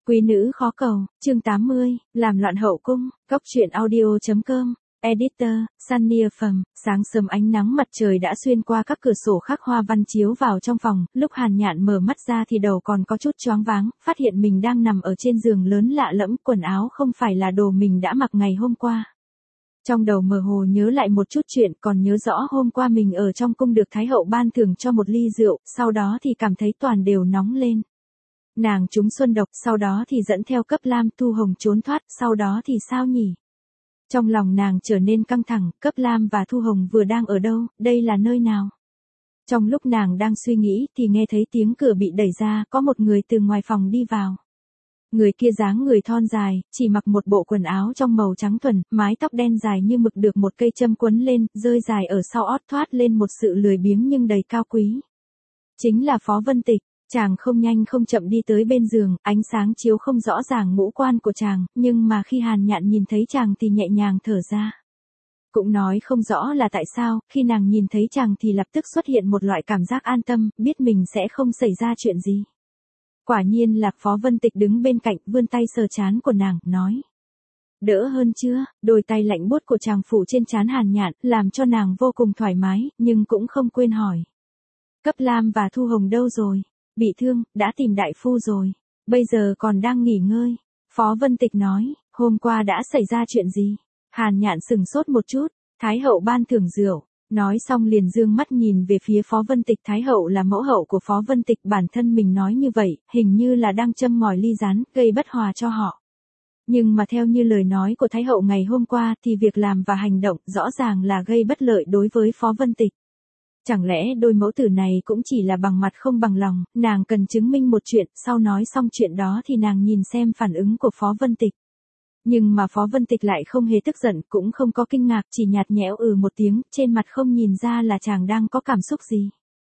Quý nữ khó cầu, chương 80, làm loạn hậu cung, góc truyện audio.com, editor, Sunny Phẩm, sáng sớm ánh nắng mặt trời đã xuyên qua các cửa sổ khắc hoa văn chiếu vào trong phòng, lúc Hàn Nhạn mở mắt ra thì đầu còn có chút choáng váng, phát hiện mình đang nằm ở trên giường lớn lạ lẫm, quần áo không phải là đồ mình đã mặc ngày hôm qua. Trong đầu mơ hồ nhớ lại một chút chuyện, còn nhớ rõ hôm qua mình ở trong cung được Thái hậu ban thưởng cho một ly rượu, sau đó thì cảm thấy toàn đều nóng lên. Nàng trúng xuân độc, sau đó thì dẫn theo Cấp Lam Thu Hồng trốn thoát, sau đó thì sao nhỉ? Trong lòng nàng trở nên căng thẳng, Cấp Lam và Thu Hồng vừa đang ở đâu, đây là nơi nào? Trong lúc nàng đang suy nghĩ thì nghe thấy tiếng cửa bị đẩy ra, có một người từ ngoài phòng đi vào. Người kia dáng người thon dài, chỉ mặc một bộ quần áo trong màu trắng thuần, mái tóc đen dài như mực được một cây châm quấn lên, rơi dài ở sau ót thoát lên một sự lười biếng nhưng đầy cao quý. Chính là Phó Vân Tịch. Chàng không nhanh không chậm đi tới bên giường, ánh sáng chiếu không rõ ràng ngũ quan của chàng, nhưng mà khi Hàn Nhạn nhìn thấy chàng thì nhẹ nhàng thở ra. Cũng nói không rõ là tại sao, khi nàng nhìn thấy chàng thì lập tức xuất hiện một loại cảm giác an tâm, biết mình sẽ không xảy ra chuyện gì. Quả nhiên là Phó Vân Tịch đứng bên cạnh, vươn tay sờ trán của nàng, nói. Đỡ hơn chưa? Đôi tay lạnh buốt của chàng phủ trên trán Hàn Nhạn, làm cho nàng vô cùng thoải mái, nhưng cũng không quên hỏi. Cấp Lam và Thu Hồng đâu rồi? Bị thương, đã tìm đại phu rồi. Bây giờ còn đang nghỉ ngơi. Phó Vân Tịch nói, hôm qua đã xảy ra chuyện gì? Hàn Nhạn sừng sốt một chút, Thái hậu ban thưởng rượu. Nói xong liền dương mắt nhìn về phía Phó Vân Tịch. Thái hậu là mẫu hậu của Phó Vân Tịch, bản thân mình nói như vậy, hình như là đang châm ngòi ly gián, gây bất hòa cho họ. Nhưng mà theo như lời nói của Thái hậu ngày hôm qua thì việc làm và hành động rõ ràng là gây bất lợi đối với Phó Vân Tịch. Chẳng lẽ đôi mẫu tử này cũng chỉ là bằng mặt không bằng lòng, nàng cần chứng minh một chuyện, sau nói xong chuyện đó thì nàng nhìn xem phản ứng của Phó Vân Tịch. Nhưng mà Phó Vân Tịch lại không hề tức giận, cũng không có kinh ngạc, chỉ nhạt nhẽo một tiếng, trên mặt không nhìn ra là chàng đang có cảm xúc gì.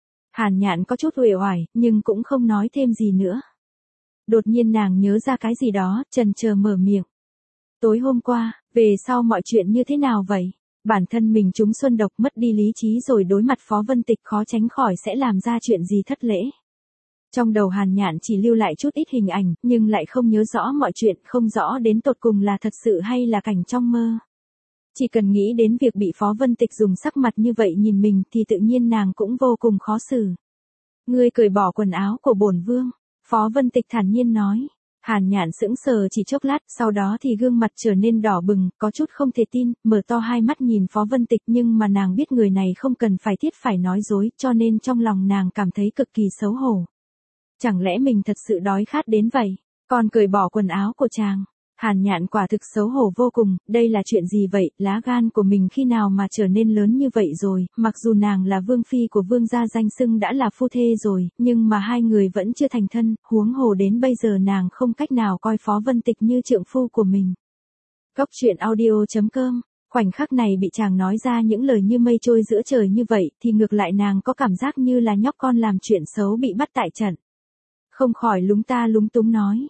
Hàn Nhạn có chút uể oải, nhưng cũng không nói thêm gì nữa. Đột nhiên nàng nhớ ra cái gì đó, chần chờ mở miệng. Tối hôm qua, về sau mọi chuyện như thế nào vậy? Bản thân mình trúng xuân độc, mất đi lý trí rồi đối mặt Phó Vân Tịch khó tránh khỏi sẽ làm ra chuyện gì thất lễ. Trong đầu Hàn Nhạn chỉ lưu lại chút ít hình ảnh, nhưng lại không nhớ rõ mọi chuyện, không rõ đến tột cùng là thật sự hay là cảnh trong mơ. Chỉ cần nghĩ đến việc bị Phó Vân Tịch dùng sắc mặt như vậy nhìn mình thì tự nhiên nàng cũng vô cùng khó xử. Ngươi cởi bỏ quần áo của bổn vương, Phó Vân Tịch thản nhiên nói. Hàn Nhạn sững sờ chỉ chốc lát, sau đó thì gương mặt trở nên đỏ bừng, có chút không thể tin, mở to hai mắt nhìn Phó Vân Tịch, nhưng mà nàng biết người này không cần phải thiết phải nói dối, cho nên trong lòng nàng cảm thấy cực kỳ xấu hổ. Chẳng lẽ mình thật sự đói khát đến vậy, còn cởi bỏ quần áo của chàng? Hàn Nhạn quả thực xấu hổ vô cùng, đây là chuyện gì vậy, lá gan của mình khi nào mà trở nên lớn như vậy rồi, mặc dù nàng là vương phi của vương gia danh xưng đã là phu thê rồi, nhưng mà hai người vẫn chưa thành thân, huống hồ đến bây giờ nàng không cách nào coi Phó Vân Tịch như trượng phu của mình. Góc truyện audio.com, khoảnh khắc này bị chàng nói ra những lời như mây trôi giữa trời như vậy, thì ngược lại nàng có cảm giác như là nhóc con làm chuyện xấu bị bắt tại trận. Không khỏi lúng ta lúng túng nói.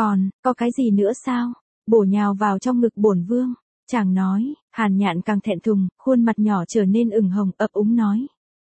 Có cái gì nữa sao? Bổ nhào vào trong ngực bổn vương. Chàng nói, Hàn Nhạn càng thẹn thùng, khuôn mặt nhỏ trở nên ửng hồng, ấp úng nói.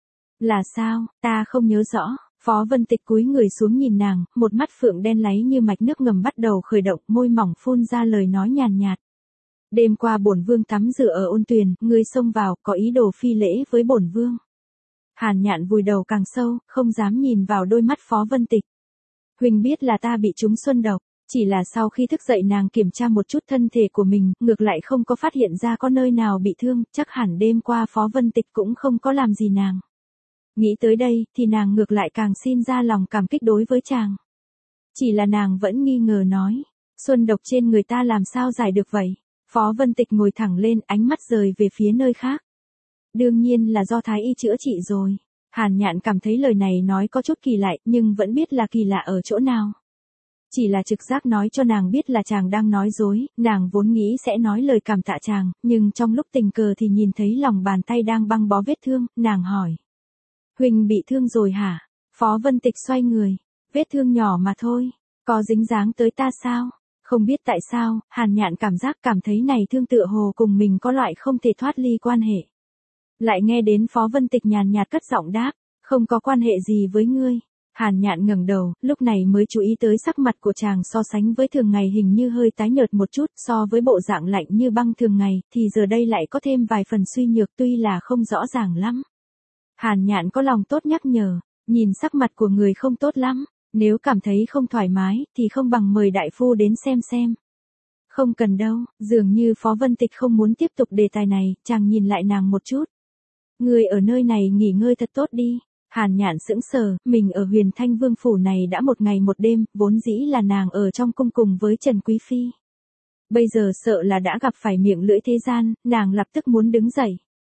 Là sao, ta không nhớ rõ. Phó Vân Tịch cúi người xuống nhìn nàng, một mắt phượng đen láy như mạch nước ngầm bắt đầu khởi động, môi mỏng phun ra lời nói nhàn nhạt. Đêm qua bổn vương tắm rửa ở ôn tuyền, ngươi xông vào, có ý đồ phi lễ với bổn vương. Hàn Nhạn vùi đầu càng sâu, không dám nhìn vào đôi mắt Phó Vân Tịch. Huỳnh biết là ta bị trúng xuân độc. Chỉ là sau khi thức dậy nàng kiểm tra một chút thân thể của mình, ngược lại không có phát hiện ra có nơi nào bị thương, chắc hẳn đêm qua Phó Vân Tịch cũng không có làm gì nàng. Nghĩ tới đây, thì nàng ngược lại càng xin ra lòng cảm kích đối với chàng. Chỉ là nàng vẫn nghi ngờ nói, xuân độc trên người ta làm sao giải được vậy? Phó Vân Tịch ngồi thẳng lên, ánh mắt rời về phía nơi khác. Đương nhiên là do thái y chữa trị rồi. Hàn Nhạn cảm thấy lời này nói có chút kỳ lạ, nhưng vẫn biết là kỳ lạ ở chỗ nào. Chỉ là trực giác nói cho nàng biết là chàng đang nói dối, nàng vốn nghĩ sẽ nói lời cảm tạ chàng, nhưng trong lúc tình cờ thì nhìn thấy lòng bàn tay đang băng bó vết thương, nàng hỏi. Huỳnh bị thương rồi hả? Phó Vân Tịch xoay người, vết thương nhỏ mà thôi, có dính dáng tới ta sao? Không biết tại sao, Hàn Nhạn cảm thấy này thương tựa hồ cùng mình có loại không thể thoát ly quan hệ. Lại nghe đến Phó Vân Tịch nhàn nhạt cất giọng đáp, không có quan hệ gì với ngươi. Hàn Nhạn ngẩng đầu, lúc này mới chú ý tới sắc mặt của chàng so sánh với thường ngày hình như hơi tái nhợt một chút, so với bộ dạng lạnh như băng thường ngày, thì giờ đây lại có thêm vài phần suy nhược tuy là không rõ ràng lắm. Hàn Nhạn có lòng tốt nhắc nhở, nhìn sắc mặt của người không tốt lắm, nếu cảm thấy không thoải mái, thì không bằng mời đại phu đến xem. Không cần đâu, dường như Phó Vân Tịch không muốn tiếp tục đề tài này, chàng nhìn lại nàng một chút. Người ở nơi này nghỉ ngơi thật tốt đi. Hàn Nhạn sững sờ, mình ở Huyền Thanh Vương phủ này đã một ngày một đêm, vốn dĩ là nàng ở trong cung cùng với Trần Quý Phi. Bây giờ sợ là đã gặp phải miệng lưỡi thế gian, nàng lập tức muốn đứng dậy.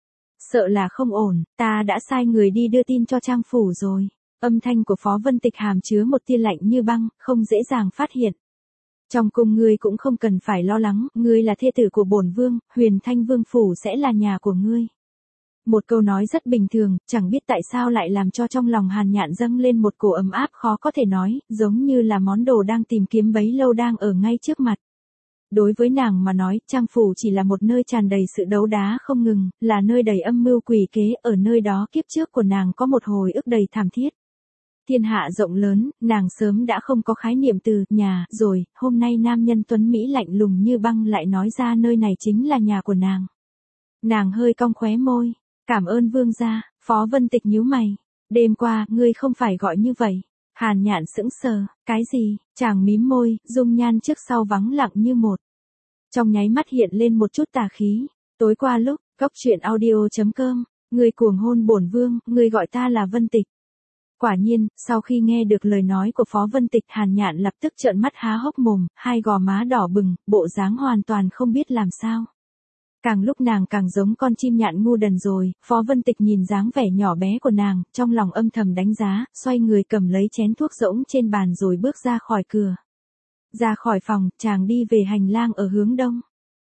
Sợ là không ổn, ta đã sai người đi đưa tin cho Trang phủ rồi. Âm thanh của Phó Vân Tịch hàm chứa một tia lạnh như băng, không dễ dàng phát hiện. Trong cung ngươi cũng không cần phải lo lắng, ngươi là thê tử của bổn vương, Huyền Thanh Vương phủ sẽ là nhà của ngươi. Một câu nói rất bình thường, chẳng biết tại sao lại làm cho trong lòng Hàn Nhạn dâng lên một cổ ấm áp khó có thể nói, giống như là món đồ đang tìm kiếm bấy lâu đang ở ngay trước mặt. Đối với nàng mà nói, Trang phủ chỉ là một nơi tràn đầy sự đấu đá không ngừng, là nơi đầy âm mưu quỷ kế, ở nơi đó kiếp trước của nàng có một hồi ức đầy thảm thiết. Thiên hạ rộng lớn, nàng sớm đã không có khái niệm từ nhà rồi, hôm nay nam nhân tuấn Mỹ lạnh lùng như băng lại nói ra nơi này chính là nhà của nàng. Nàng hơi cong khóe môi, cảm ơn vương gia. Phó Vân Tịch nhíu mày, đêm qua, ngươi không phải gọi như vậy. Hàn Nhạn sững sờ, cái gì, chàng mím môi, dung nhan trước sau vắng lặng như một. Trong nháy mắt hiện lên một chút tà khí, tối qua lúc, góc truyện audio.com, ngươi cuồng hôn bổn vương, ngươi gọi ta là Vân Tịch. Quả nhiên, sau khi nghe được lời nói của Phó Vân Tịch, Hàn Nhạn lập tức trợn mắt há hốc mồm, hai gò má đỏ bừng, bộ dáng hoàn toàn không biết làm sao. Càng lúc nàng càng giống con chim nhạn ngu đần rồi, Phó Vân Tịch nhìn dáng vẻ nhỏ bé của nàng, trong lòng âm thầm đánh giá, xoay người cầm lấy chén thuốc rỗng trên bàn rồi bước ra khỏi cửa. Ra khỏi phòng, chàng đi về hành lang ở hướng đông.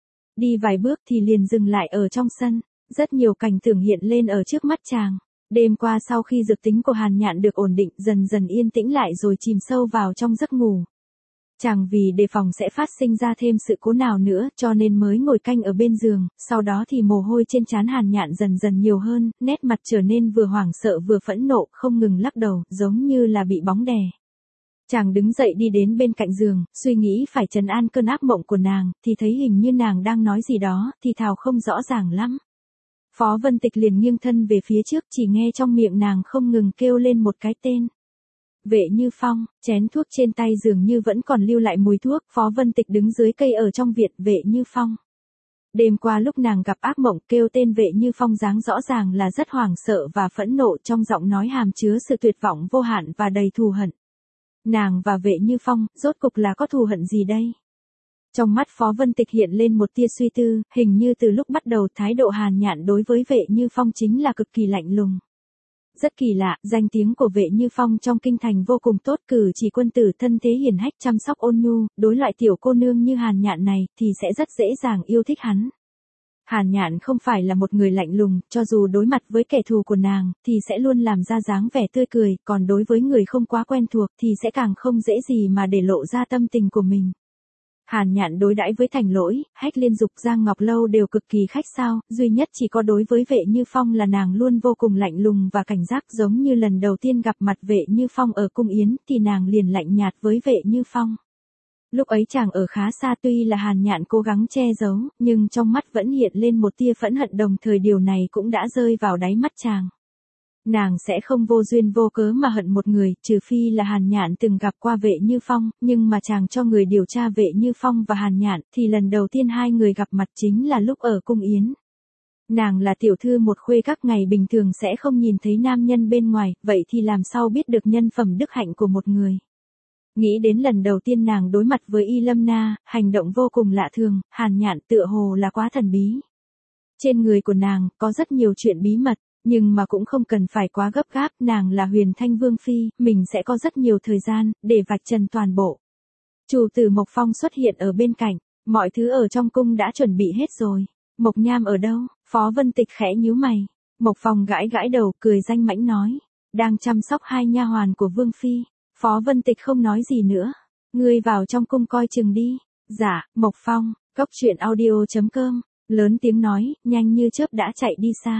Đi vài bước thì liền dừng lại ở trong sân, rất nhiều cảnh tượng hiện lên ở trước mắt chàng. Đêm qua sau khi dược tính của Hàn Nhạn được ổn định, dần dần yên tĩnh lại rồi chìm sâu vào trong giấc ngủ. Chàng vì đề phòng sẽ phát sinh ra thêm sự cố nào nữa, cho nên mới ngồi canh ở bên giường, sau đó thì mồ hôi trên trán Hàn Nhạn dần dần nhiều hơn, nét mặt trở nên vừa hoảng sợ vừa phẫn nộ, không ngừng lắc đầu, giống như là bị bóng đè. Chàng đứng dậy đi đến bên cạnh giường, suy nghĩ phải trấn an cơn ác mộng của nàng, thì thấy hình như nàng đang nói gì đó, thì thào không rõ ràng lắm. Phó Vân Tịch liền nghiêng thân về phía trước, chỉ nghe trong miệng nàng không ngừng kêu lên một cái tên. Vệ Như Phong, chén thuốc trên tay dường như vẫn còn lưu lại mùi thuốc, Phó Vân Tịch đứng dưới cây ở trong viện, Vệ Như Phong. Đêm qua lúc nàng gặp ác mộng, kêu tên Vệ Như Phong dáng rõ ràng là rất hoảng sợ và phẫn nộ, trong giọng nói hàm chứa sự tuyệt vọng vô hạn và đầy thù hận. Nàng và Vệ Như Phong, rốt cục là có thù hận gì đây? Trong mắt Phó Vân Tịch hiện lên một tia suy tư, hình như từ lúc bắt đầu thái độ Hàn Nhạn đối với Vệ Như Phong chính là cực kỳ lạnh lùng. Rất kỳ lạ, danh tiếng của Vệ Như Phong trong kinh thành vô cùng tốt, cử chỉ quân tử thân thế hiền hách chăm sóc ôn nhu, đối loại tiểu cô nương như Hàn Nhạn này, thì sẽ rất dễ dàng yêu thích hắn. Hàn Nhạn không phải là một người lạnh lùng, cho dù đối mặt với kẻ thù của nàng, thì sẽ luôn làm ra dáng vẻ tươi cười, còn đối với người không quá quen thuộc thì sẽ càng không dễ gì mà để lộ ra tâm tình của mình. Hàn Nhạn đối đãi với Thành Lỗi, Hách Liên Dục, Giang Ngọc Lâu đều cực kỳ khách sáo, duy nhất chỉ có đối với Vệ Như Phong là nàng luôn vô cùng lạnh lùng và cảnh giác, giống như lần đầu tiên gặp mặt Vệ Như Phong ở cung yến, thì nàng liền lạnh nhạt với Vệ Như Phong. Lúc ấy chàng ở khá xa, tuy là Hàn Nhạn cố gắng che giấu, nhưng trong mắt vẫn hiện lên một tia phẫn hận, đồng thời điều này cũng đã rơi vào đáy mắt chàng. Nàng sẽ không vô duyên vô cớ mà hận một người, trừ phi là Hàn Nhạn từng gặp qua Vệ Như Phong, nhưng mà chàng cho người điều tra Vệ Như Phong và Hàn Nhạn, thì lần đầu tiên hai người gặp mặt chính là lúc ở cung yến. Nàng là tiểu thư một khuê các, ngày bình thường sẽ không nhìn thấy nam nhân bên ngoài, vậy thì làm sao biết được nhân phẩm đức hạnh của một người. Nghĩ đến lần đầu tiên nàng đối mặt với Y Lâm Na, hành động vô cùng lạ thường, Hàn Nhạn tựa hồ là quá thần bí. Trên người của nàng, có rất nhiều chuyện bí mật. Nhưng mà cũng không cần phải quá gấp gáp, nàng là Huyền Thanh Vương Phi, mình sẽ có rất nhiều thời gian, để vạch trần toàn bộ. Chủ tử Mộc Phong xuất hiện ở bên cạnh, mọi thứ ở trong cung đã chuẩn bị hết rồi. Mộc Nham ở đâu? Phó Vân Tịch khẽ nhíu mày. Mộc Phong gãi gãi đầu, cười danh mãnh nói. Đang chăm sóc hai nha hoàn của Vương Phi. Phó Vân Tịch không nói gì nữa. Ngươi vào trong cung coi chừng đi. Dạ, Mộc Phong, góc truyện audio.com, lớn tiếng nói, nhanh như chớp đã chạy đi xa.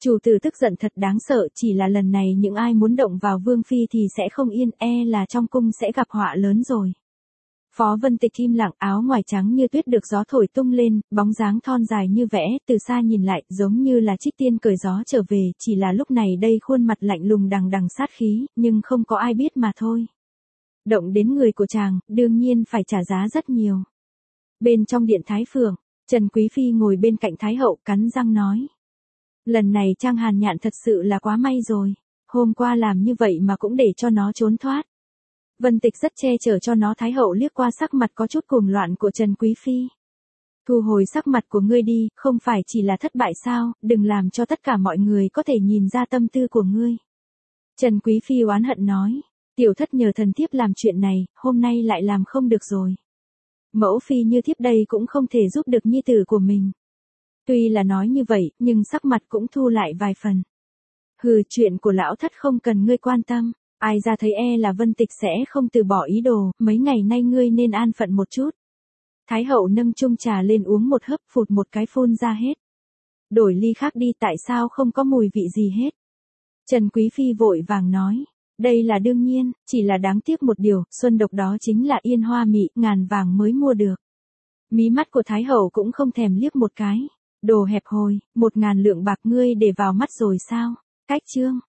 Chủ tử tức giận thật đáng sợ, chỉ là lần này những ai muốn động vào Vương Phi thì sẽ không yên, là trong cung sẽ gặp họa lớn rồi. Phó Vân Tịch im lặng, áo ngoài trắng như tuyết được gió thổi tung lên, bóng dáng thon dài như vẽ, từ xa nhìn lại, giống như là trích tiên cởi gió trở về, chỉ là lúc này đây khuôn mặt lạnh lùng đằng đằng sát khí, nhưng không có ai biết mà thôi. Động đến người của chàng, đương nhiên phải trả giá rất nhiều. Bên trong điện Thái Phượng, Trần Quý Phi ngồi bên cạnh Thái Hậu cắn răng nói. Lần này Trang Hàn Nhạn thật sự là quá may rồi, hôm qua làm như vậy mà cũng để cho nó trốn thoát. Vân Tịch rất che chở cho nó. Thái Hậu liếc qua sắc mặt có chút cuồng loạn của Trần Quý Phi. Thu hồi sắc mặt của ngươi đi, không phải chỉ là thất bại sao, đừng làm cho tất cả mọi người có thể nhìn ra tâm tư của ngươi. Trần Quý Phi oán hận nói, tiểu thất nhờ thần thiếp làm chuyện này, hôm nay lại làm không được rồi. Mẫu phi như thiếp đây cũng không thể giúp được nhi tử của mình. Tuy là nói như vậy, nhưng sắc mặt cũng thu lại vài phần. Hừ, chuyện của lão thất không cần ngươi quan tâm. Ai ra thấy là Vân Tịch sẽ không từ bỏ ý đồ, mấy ngày nay ngươi nên an phận một chút. Thái Hậu nâng chung trà lên uống một hớp, phụt một cái phun ra hết. Đổi ly khác đi, tại sao không có mùi vị gì hết. Trần Quý Phi vội vàng nói, đây là đương nhiên, chỉ là đáng tiếc một điều, xuân độc đó chính là yên hoa mị, ngàn vàng mới mua được. Mí mắt của Thái Hậu cũng không thèm liếc một cái. Đồ hẹp hòi, 1.000 lượng bạc ngươi để vào mắt rồi sao? Cách chương.